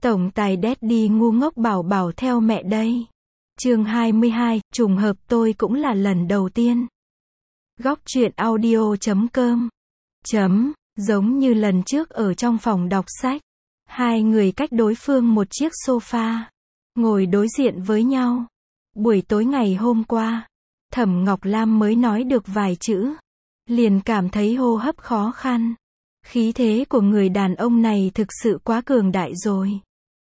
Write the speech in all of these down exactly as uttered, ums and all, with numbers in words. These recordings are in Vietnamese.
Tổng tài Daddy ngu ngốc bảo bảo theo mẹ đây. Chương hai mươi hai, trùng hợp tôi cũng là lần đầu tiên. Góc truyện audio chấm com chấm, giống như lần trước ở trong phòng đọc sách. Hai người cách đối phương một chiếc sofa, ngồi đối diện với nhau. Buổi tối ngày hôm qua, Thẩm Ngọc Lam mới nói được vài chữ, liền cảm thấy hô hấp khó khăn. Khí thế của người đàn ông này thực sự quá cường đại rồi.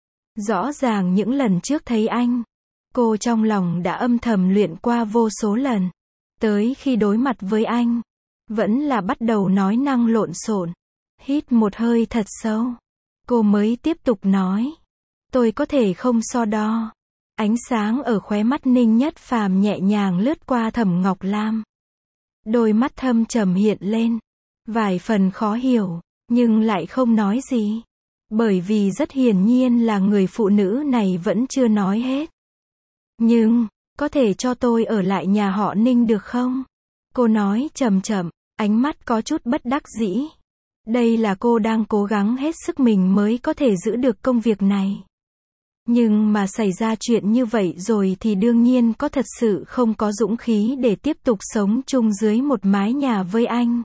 Rõ ràng những lần trước thấy anh, cô trong lòng đã âm thầm luyện qua vô số lần. Tới khi đối mặt với anh, vẫn là bắt đầu nói năng lộn xộn. Hít một hơi thật sâu, cô mới tiếp tục nói. Tôi có thể không so đo. Ánh sáng ở khóe mắt Ninh Nhất Phàm nhẹ nhàng lướt qua Thẩm Ngọc Lam. Đôi mắt thâm trầm hiện lên, vài phần khó hiểu, nhưng lại không nói gì. Bởi vì rất hiển nhiên là người phụ nữ này vẫn chưa nói hết. Nhưng, có thể cho tôi ở lại nhà họ Ninh được không? Cô nói chậm chậm, ánh mắt có chút bất đắc dĩ. Đây là cô đang cố gắng hết sức mình mới có thể giữ được công việc này. Nhưng mà xảy ra chuyện như vậy rồi thì đương nhiên có thật sự không có dũng khí để tiếp tục sống chung dưới một mái nhà với anh.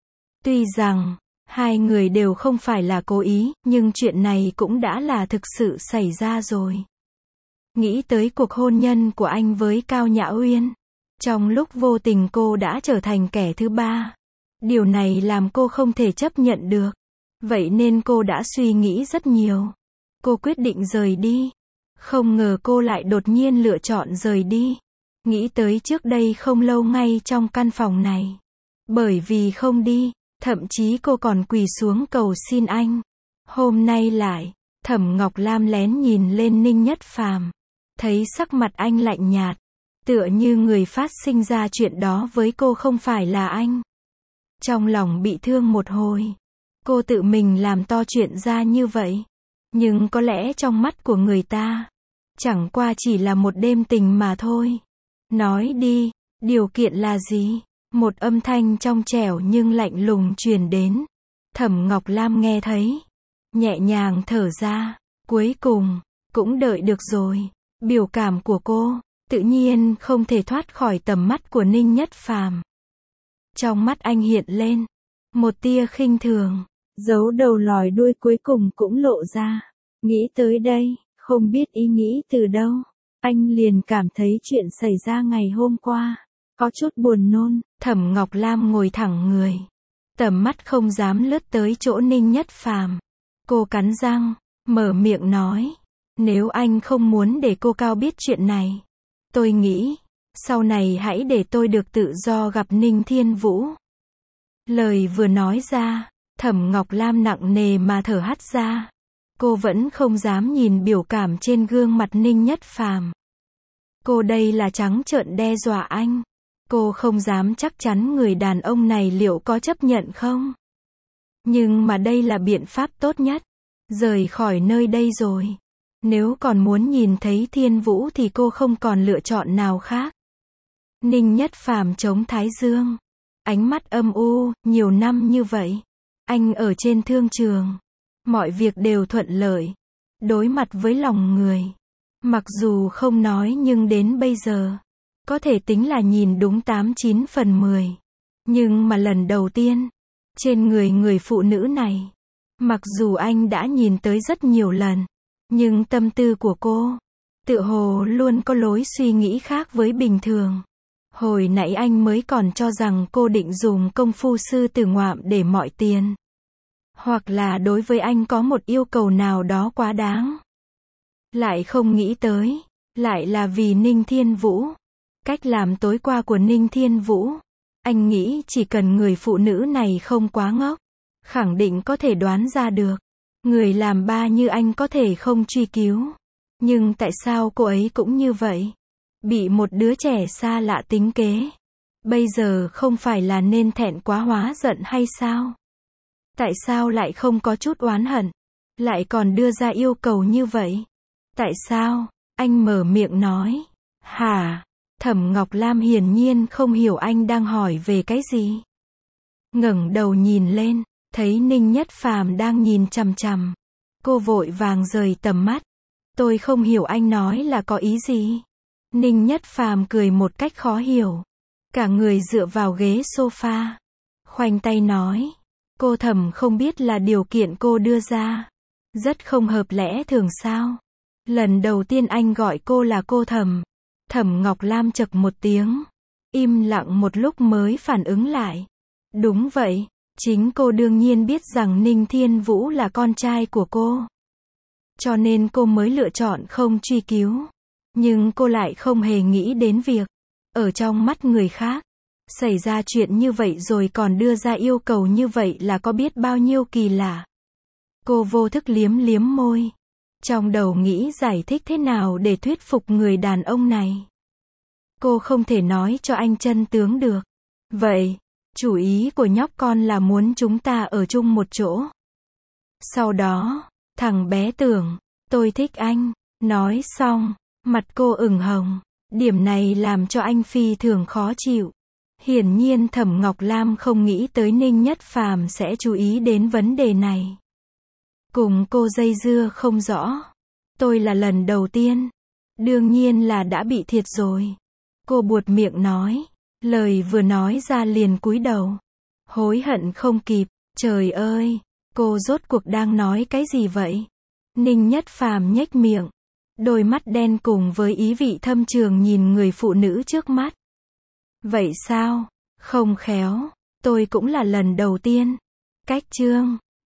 Tuy rằng, hai người đều không phải là cố ý, nhưng chuyện này cũng đã là thực sự xảy ra rồi. Nghĩ tới cuộc hôn nhân của anh với Cao Nhã Uyên, trong lúc vô tình cô đã trở thành kẻ thứ ba. Điều này làm cô không thể chấp nhận được. Vậy nên cô đã suy nghĩ rất nhiều. Cô quyết định rời đi. Không ngờ cô lại đột nhiên lựa chọn rời đi. Nghĩ tới trước đây không lâu ngay trong căn phòng này. Bởi vì không đi, thậm chí cô còn quỳ xuống cầu xin anh. Hôm nay lại, Thẩm Ngọc Lam lén nhìn lên Ninh Nhất Phàm, thấy sắc mặt anh lạnh nhạt, tựa như người phát sinh ra chuyện đó với cô không phải là anh. Trong lòng bị thương một hồi, cô tự mình làm to chuyện ra như vậy. Nhưng có lẽ trong mắt của người ta, chẳng qua chỉ là một đêm tình mà thôi. Nói đi, điều kiện là gì? Một âm thanh trong trẻo nhưng lạnh lùng truyền đến. Thẩm Ngọc Lam nghe thấy, nhẹ nhàng thở ra, cuối cùng, cũng đợi được rồi. Biểu cảm của cô, tự nhiên không thể thoát khỏi tầm mắt của Ninh Nhất Phàm. Trong mắt anh hiện lên một tia khinh thường, giấu đầu lòi đuôi cuối cùng cũng lộ ra. Nghĩ tới đây, không biết ý nghĩ từ đâu, anh liền cảm thấy chuyện xảy ra ngày hôm qua có chút buồn nôn. Thẩm Ngọc Lam ngồi thẳng người, tầm mắt không dám lướt tới chỗ Ninh Nhất Phàm. Cô cắn răng, mở miệng nói, nếu anh không muốn để cô Cao biết chuyện này, tôi nghĩ, sau này hãy để tôi được tự do gặp Ninh Thiên Vũ. Lời vừa nói ra, Thẩm Ngọc Lam nặng nề mà thở hắt ra. Cô vẫn không dám nhìn biểu cảm trên gương mặt Ninh Nhất Phàm. Cô đây là trắng trợn đe dọa anh. Cô không dám chắc chắn người đàn ông này liệu có chấp nhận không. Nhưng mà đây là biện pháp tốt nhất. Rời khỏi nơi đây rồi. Nếu còn muốn nhìn thấy Thiên Vũ thì cô không còn lựa chọn nào khác. Ninh Nhất Phàm chống thái dương, ánh mắt âm u. Nhiều năm như vậy, anh ở trên thương trường, mọi việc đều thuận lợi. Đối mặt với lòng người, mặc dù không nói nhưng đến bây giờ, có thể tính là nhìn đúng tám chín phần mười. Nhưng mà lần đầu tiên, trên người người phụ nữ này, mặc dù anh đã nhìn tới rất nhiều lần, nhưng tâm tư của cô, tựa hồ luôn có lối suy nghĩ khác với bình thường. Hồi nãy anh mới còn cho rằng cô định dùng công phu sư tử ngoạm để mọi tiền. Hoặc là đối với anh có một yêu cầu nào đó quá đáng. Lại không nghĩ tới, lại là vì Ninh Thiên Vũ. Cách làm tối qua của Ninh Thiên Vũ, anh nghĩ chỉ cần người phụ nữ này không quá ngốc, khẳng định có thể đoán ra được. Người làm ba như anh có thể không truy cứu. Nhưng tại sao cô ấy cũng như vậy? Bị một đứa trẻ xa lạ tính kế. Bây giờ không phải là nên thẹn quá hóa giận hay sao? Tại sao lại không có chút oán hận? Lại còn đưa ra yêu cầu như vậy? Tại sao? Anh mở miệng nói. Hả? Thẩm Ngọc Lam hiển nhiên không hiểu anh đang hỏi về cái gì. Ngẩng đầu nhìn lên, thấy Ninh Nhất Phàm đang nhìn chằm chằm. Cô vội vàng rời tầm mắt. Tôi không hiểu anh nói là có ý gì. Ninh Nhất Phàm cười một cách khó hiểu. Cả người dựa vào ghế sofa. Khoanh tay nói. Cô Thẩm không biết là điều kiện cô đưa ra. Rất không hợp lẽ thường sao. Lần đầu tiên anh gọi cô là cô Thẩm. Thẩm Ngọc Lam chậc một tiếng. Im lặng một lúc mới phản ứng lại. Đúng vậy. Chính cô đương nhiên biết rằng Ninh Thiên Vũ là con trai của cô. Cho nên cô mới lựa chọn không truy cứu. Nhưng cô lại không hề nghĩ đến việc, ở trong mắt người khác, xảy ra chuyện như vậy rồi còn đưa ra yêu cầu như vậy là có biết bao nhiêu kỳ lạ. Cô vô thức liếm liếm môi. Trong đầu nghĩ giải thích thế nào để thuyết phục người đàn ông này. Cô không thể nói cho anh chân tướng được. Vậy, chủ ý của nhóc con là muốn chúng ta ở chung một chỗ. Sau đó, thằng bé tưởng, tôi thích anh. Nói xong, mặt cô ửng hồng. Điểm này làm cho anh phi thường khó chịu. Hiển nhiên Thẩm Ngọc Lam không nghĩ tới Ninh Nhất Phàm sẽ chú ý đến vấn đề này. Cùng cô dây dưa không rõ. Tôi là lần đầu tiên. Đương nhiên là đã bị thiệt rồi. Cô buột miệng nói. Lời vừa nói ra liền cúi đầu. Hối hận không kịp. Trời ơi, cô rốt cuộc đang nói cái gì vậy? Ninh Nhất Phàm nhếch miệng. Đôi mắt đen cùng với ý vị thâm trường nhìn người phụ nữ trước mắt. Vậy sao? Không khéo. Tôi cũng là lần đầu tiên. Cách chương.